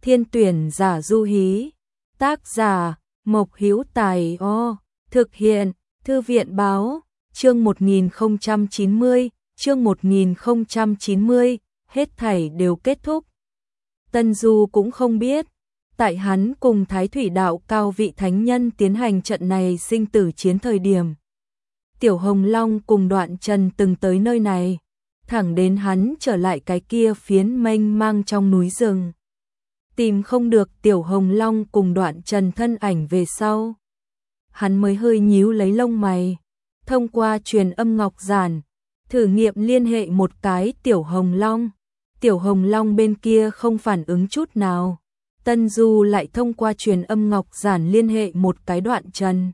Thiên tuyển giả du hí. Tác giả Mộc Hữu Tài. Thực hiện Thư viện báo. Chương 1090. Chương 1090. Hết thảy đều kết thúc. Tân Du cũng không biết, tại hắn cùng Thái Thủy Đạo cao vị thánh nhân tiến hành trận này sinh tử chiến thời điểm, Tiểu Hồng Long cùng Đoạn Trần từng tới nơi này, thẳng đến hắn trở lại cái kia phiến mênh mang trong núi rừng. Tìm không được Tiểu Hồng Long cùng Đoạn Trần thân ảnh về sau, hắn mới hơi nhíu lấy lông mày, thông qua truyền âm ngọc giản, thử nghiệm liên hệ một cái Tiểu Hồng Long. Tiểu Hồng Long bên kia không phản ứng chút nào. Tân Du lại thông qua truyền âm ngọc giản liên hệ một cái Đoạn Trần.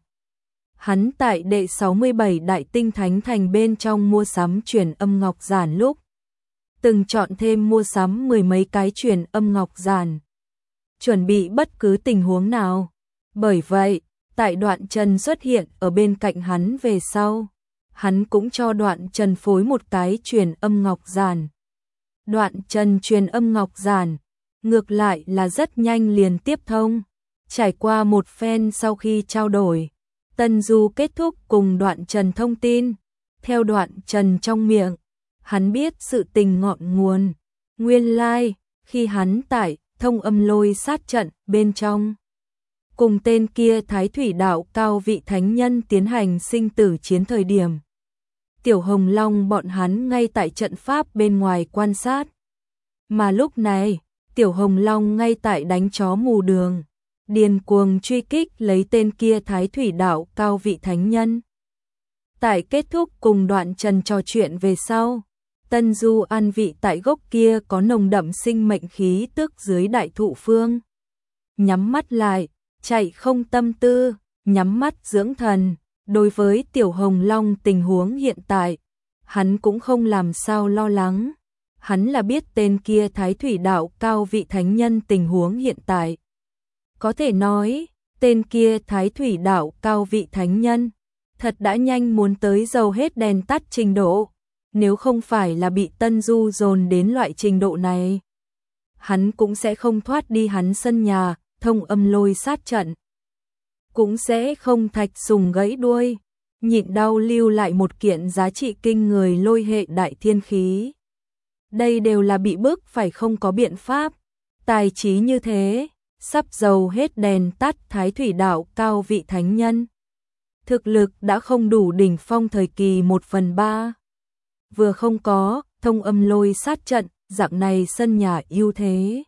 Hắn tại đệ 67 Đại Tinh Thánh Thành bên trong mua sắm truyền âm ngọc giản lúc, từng chọn thêm mua sắm mười mấy cái truyền âm ngọc giản, chuẩn bị bất cứ tình huống nào. Bởi vậy, tại Đoạn Trần xuất hiện ở bên cạnh hắn về sau, hắn cũng cho Đoạn Trần phối một cái truyền âm ngọc giản. Đoạn Trần truyền âm ngọc giản, ngược lại là rất nhanh liền tiếp thông. Trải qua một phen sau khi trao đổi, Tân Du kết thúc cùng Đoạn Trần thông tin. Theo Đoạn Trần trong miệng, hắn biết sự tình ngọn nguồn. Nguyên lai, khi hắn tại Thông Âm Lôi sát trận bên trong, cùng tên kia Thái Thủy Đạo cao vị thánh nhân tiến hành sinh tử chiến thời điểm, Tiểu Hồng Long bọn hắn ngay tại trận pháp bên ngoài quan sát. Mà lúc này, Tiểu Hồng Long ngay tại đánh chó mù đường, điên cuồng truy kích lấy tên kia Thái Thủy Đạo cao vị thánh nhân. Tại kết thúc cùng Đoạn Trần trò chuyện về sau, Tân Du an vị tại gốc kia có nồng đậm sinh mệnh khí tức dưới đại thụ phương. Nhắm mắt lại, chạy không tâm tư, nhắm mắt dưỡng thần. Đối với Tiểu Hồng Long tình huống hiện tại, hắn cũng không làm sao lo lắng. Hắn là biết tên kia Thái Thủy Đạo cao vị thánh nhân tình huống hiện tại. Có thể nói, tên kia Thái Thủy Đạo cao vị thánh nhân, thật đã nhanh muốn tới dầu hết đèn tắt trình độ. Nếu không phải là bị Tân Du dồn đến loại trình độ này, hắn cũng sẽ không thoát đi hắn sân nhà, Thông Âm Lôi sát trận. Cũng sẽ không thạch sùng gãy đuôi, nhịn đau lưu lại một kiện giá trị kinh người lôi hệ đại thiên khí. Đây đều là bị bức phải không có biện pháp. Tài trí như thế, sắp dầu hết đèn tắt Thái Thủy Đạo cao vị thánh nhân, thực lực đã không đủ đỉnh phong thời kỳ 1/3. Vừa không có Thông Âm Lôi sát trận, dạng này sân nhà ưu thế,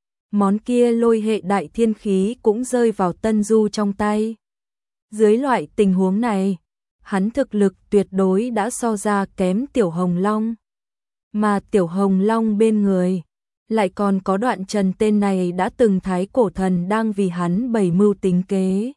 món kia lôi hệ đại thiên khí cũng rơi vào Tân Du trong tay. Dưới loại tình huống này, hắn thực lực tuyệt đối đã so ra kém Tiểu Hồng Long. Mà Tiểu Hồng Long bên người, lại còn có Đoạn Trần tên này đã từng thái cổ thần đang vì hắn bày mưu tính kế.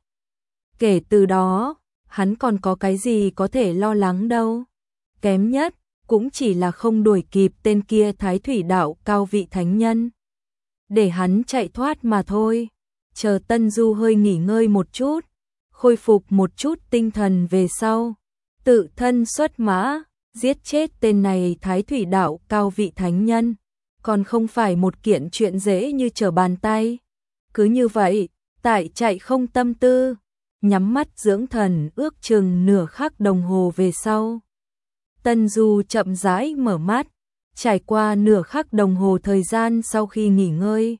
Kể từ đó, hắn còn có cái gì có thể lo lắng đâu. Kém nhất, cũng chỉ là không đuổi kịp tên kia Thái Thủy Đạo cao vị thánh nhân, để hắn chạy thoát mà thôi. Chờ Tân Du hơi nghỉ ngơi một chút, khôi phục một chút tinh thần về sau, tự thân xuất mã, giết chết tên này Thái Thủy Đạo cao vị thánh nhân, còn không phải một kiện chuyện dễ như trở bàn tay. Cứ như vậy, tại chạy không tâm tư, nhắm mắt dưỡng thần ước chừng nửa khắc đồng hồ về sau, Tân Du chậm rãi mở mắt. Trải qua nửa khắc đồng hồ thời gian sau khi nghỉ ngơi,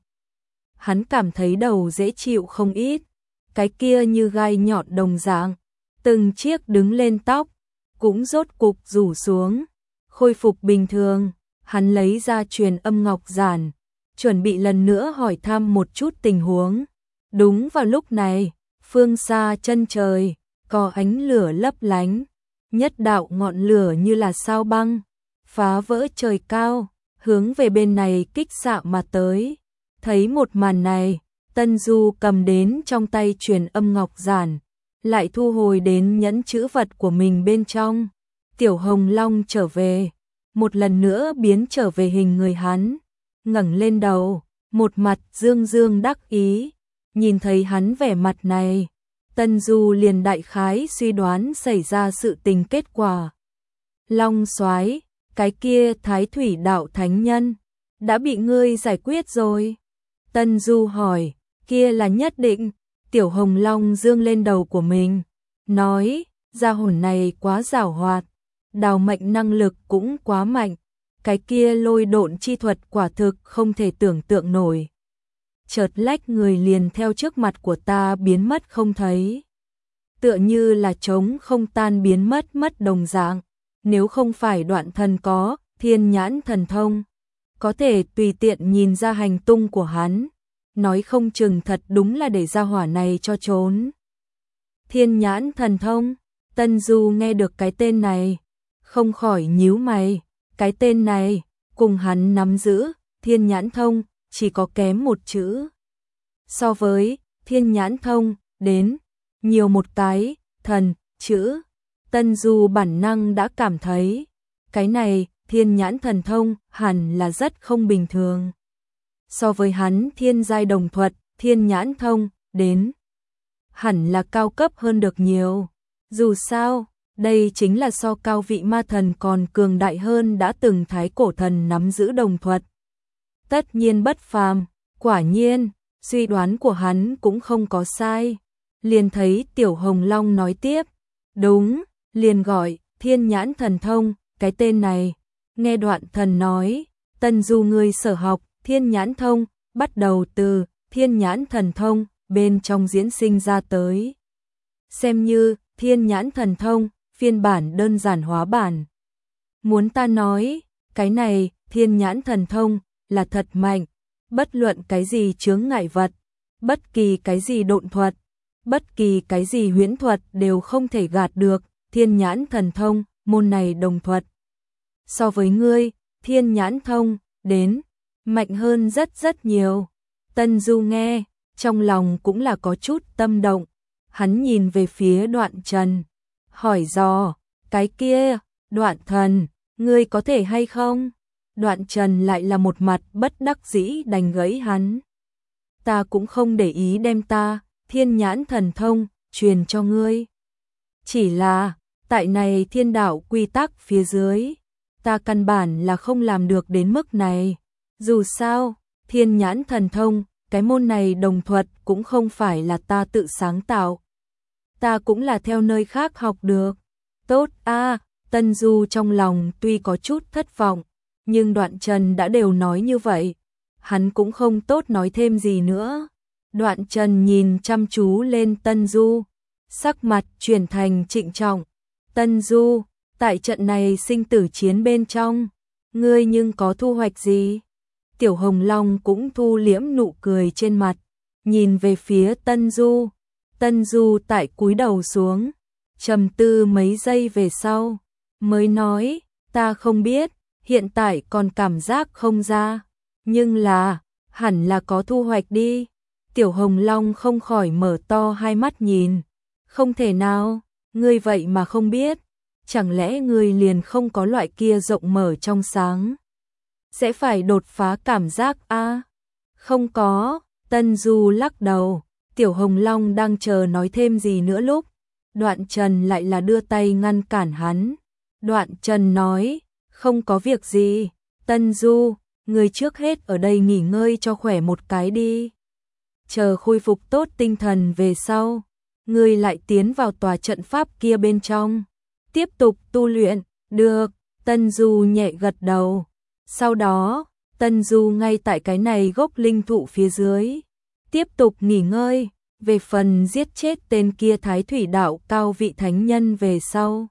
hắn cảm thấy đầu dễ chịu không ít. Cái kia như gai nhọn đồng dạng, từng chiếc đứng lên tóc, cũng rốt cục rủ xuống, khôi phục bình thường. Hắn lấy ra truyền âm ngọc giản, chuẩn bị lần nữa hỏi thăm một chút tình huống. Đúng vào lúc này, phương xa chân trời, có ánh lửa lấp lánh, nhất đạo ngọn lửa như là sao băng, phá vỡ trời cao, hướng về bên này kích xạ mà tới. Thấy một màn này, Tân Du cầm đến trong tay truyền âm ngọc giản, lại thu hồi đến nhẫn chữ vật của mình bên trong. Tiểu Hồng Long trở về, một lần nữa biến trở về hình người hắn, ngẩng lên đầu, một mặt dương dương đắc ý. Nhìn thấy hắn vẻ mặt này, Tân Du liền đại khái suy đoán xảy ra sự tình kết quả. Long soái, cái kia Thái Thủy Đạo thánh nhân đã bị ngươi giải quyết rồi. Tân Du hỏi, kia là nhất định. Tiểu Hồng Long dương lên đầu của mình, nói, gia hồn này quá giàu hoạt, đào mệnh năng lực cũng quá mạnh, cái kia lôi độn chi thuật quả thực không thể tưởng tượng nổi. Chợt lách người liền theo trước mặt của ta biến mất không thấy. Tựa như là trống không tan biến mất đồng dạng, nếu không phải Đoạn Thần có thiên nhãn thần thông, có thể tùy tiện nhìn ra hành tung của hắn, nói không chừng thật đúng là để gia hỏa này cho trốn. Thiên nhãn thần thông, Tân Du nghe được cái tên này, không khỏi nhíu mày, cái tên này, cùng hắn nắm giữ, thiên nhãn thông, chỉ có kém một chữ. So với thiên nhãn thông, đến, nhiều một cái, thần, chữ, Tân Du bản năng đã cảm thấy, cái này, thiên nhãn thần thông, hẳn là rất không bình thường. So với hắn thiên giai đồng thuật, thiên nhãn thông, đến, hẳn là cao cấp hơn được nhiều. Dù sao, đây chính là so cao vị ma thần còn cường đại hơn đã từng thái cổ thần nắm giữ đồng thuật. Tất nhiên bất phàm, quả nhiên, suy đoán của hắn cũng không có sai. Liền thấy Tiểu Hồng Long nói tiếp, đúng, liền gọi, thiên nhãn thần thông, cái tên này. Nghe Đoạn Thần nói, Tân Du ngươi sở học, thiên nhãn thông, bắt đầu từ thiên nhãn thần thông, bên trong diễn sinh ra tới. Xem như thiên nhãn thần thông, phiên bản đơn giản hóa bản. Muốn ta nói, cái này, thiên nhãn thần thông, là thật mạnh, bất luận cái gì chướng ngại vật, bất kỳ cái gì độn thuật, bất kỳ cái gì huyễn thuật đều không thể gạt được, thiên nhãn thần thông, môn này đồng thuật. So với ngươi, thiên nhãn thông, đến, mạnh hơn rất nhiều. Tân Du nghe, trong lòng cũng là có chút tâm động, hắn nhìn về phía Đoạn Trần, hỏi dò, cái kia, Đoạn Thần, ngươi có thể hay không? Đoạn Trần lại là một mặt bất đắc dĩ đành gãy hắn. Ta cũng không để ý đem ta, thiên nhãn thần thông, truyền cho ngươi. Chỉ là, tại này thiên đạo quy tắc phía dưới, ta căn bản là không làm được đến mức này. Dù sao, thiên nhãn thần thông, cái môn này đồng thuật cũng không phải là ta tự sáng tạo. Ta cũng là theo nơi khác học được. Tốt a, Tân Du trong lòng tuy có chút thất vọng, nhưng Đoạn Trần đã đều nói như vậy, hắn cũng không tốt nói thêm gì nữa. Đoạn Trần nhìn chăm chú lên Tân Du, sắc mặt chuyển thành trịnh trọng. Tân Du, tại trận này sinh tử chiến bên trong, ngươi nhưng có thu hoạch gì? Tiểu Hồng Long cũng thu liễm nụ cười trên mặt, nhìn về phía Tân Du. Tân Du tại cúi đầu xuống, trầm tư mấy giây về sau, mới nói, ta không biết, hiện tại còn cảm giác không ra, nhưng là, hẳn là có thu hoạch đi. Tiểu Hồng Long không khỏi mở to hai mắt nhìn, không thể nào, ngươi vậy mà không biết, chẳng lẽ ngươi liền không có loại kia rộng mở trong sáng, sẽ phải đột phá cảm giác a? Không có, Tân Du lắc đầu. Tiểu Hồng Long đang chờ nói thêm gì nữa lúc, Đoạn Trần lại là đưa tay ngăn cản hắn. Đoạn Trần nói, không có việc gì, Tân Du, người trước hết ở đây nghỉ ngơi cho khỏe một cái đi. Chờ khôi phục tốt tinh thần về sau, người lại tiến vào tòa trận pháp kia bên trong, tiếp tục tu luyện, được, Tân Du nhẹ gật đầu. Sau đó, Tân Du ngay tại cái này gốc linh thụ phía dưới, tiếp tục nghỉ ngơi, về phần giết chết tên kia Thái Thủy Đạo cao vị thánh nhân về sau.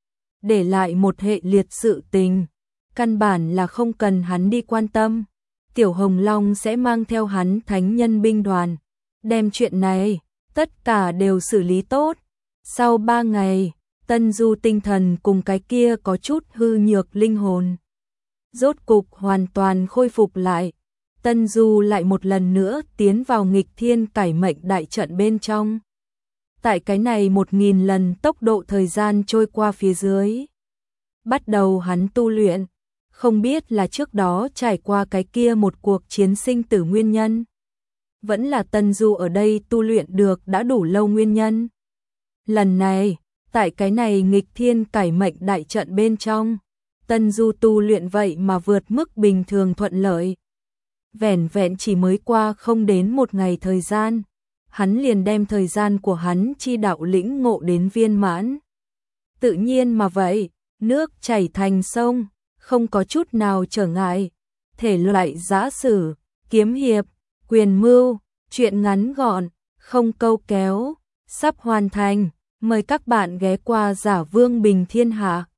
Để lại một hệ liệt sự tình, căn bản là không cần hắn đi quan tâm. Tiểu Hồng Long sẽ mang theo hắn thánh nhân binh đoàn, đem chuyện này, tất cả đều xử lý tốt. Sau 3 ngày, Tân Du tinh thần cùng cái kia có chút hư nhược linh hồn rốt cục hoàn toàn khôi phục lại. Tân Du lại một lần nữa tiến vào nghịch thiên cải mệnh đại trận bên trong. Tại cái này 1000 lần tốc độ thời gian trôi qua phía dưới. Bắt đầu hắn tu luyện, không biết là trước đó trải qua cái kia một cuộc chiến sinh tử nguyên nhân. Vẫn là Tân Du ở đây tu luyện được đã đủ lâu nguyên nhân. Lần này, tại cái này nghịch thiên cải mệnh đại trận bên trong, Tân Du tu luyện vậy mà vượt mức bình thường thuận lợi. vẻn vẹn chỉ mới qua không đến một ngày thời gian, hắn liền đem thời gian của hắn chi đạo lĩnh ngộ đến viên mãn. Tự nhiên mà vậy, nước chảy thành sông, không có chút nào trở ngại. Thể loại giã sử, kiếm hiệp, quyền mưu, truyện ngắn gọn, không câu kéo, sắp hoàn thành. Mời các bạn ghé qua Giả Vương Bình Thiên Hạ.